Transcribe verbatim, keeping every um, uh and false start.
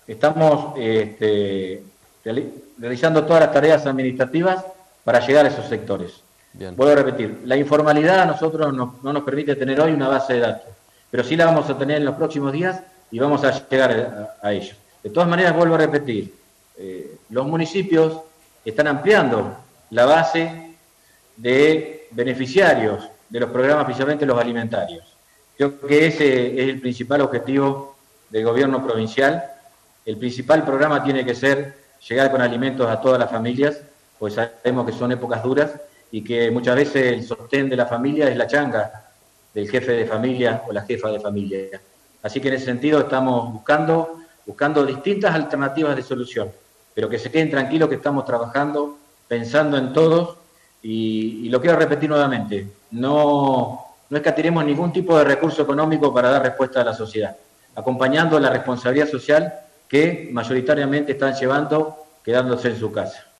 Estamos este, reali- realizando todas las tareas administrativas para llegar a esos sectores. Bien, Vuelvo a repetir, la informalidad a nosotros no, no nos permite tener hoy una base de datos, pero sí la vamos a tener en los próximos días y vamos a llegar a, a ellos. De todas maneras, vuelvo a repetir, eh, los municipios están ampliando la base de beneficiarios de los programas, principalmente los alimentarios. Creo que ese es el principal objetivo del gobierno provincial. El principal programa tiene que ser llegar con alimentos a todas las familias, pues sabemos que son épocas duras y que muchas veces el sostén de la familia es la changa del jefe de familia o la jefa de familia. Así que en ese sentido estamos buscando, buscando distintas alternativas de solución, pero que se queden tranquilos que estamos trabajando, pensando en todos y, y lo quiero repetir nuevamente, no, no escatiremos ningún tipo de recurso económico para dar respuesta a la sociedad, acompañando la responsabilidad social que mayoritariamente están llevando quedándose en su casa.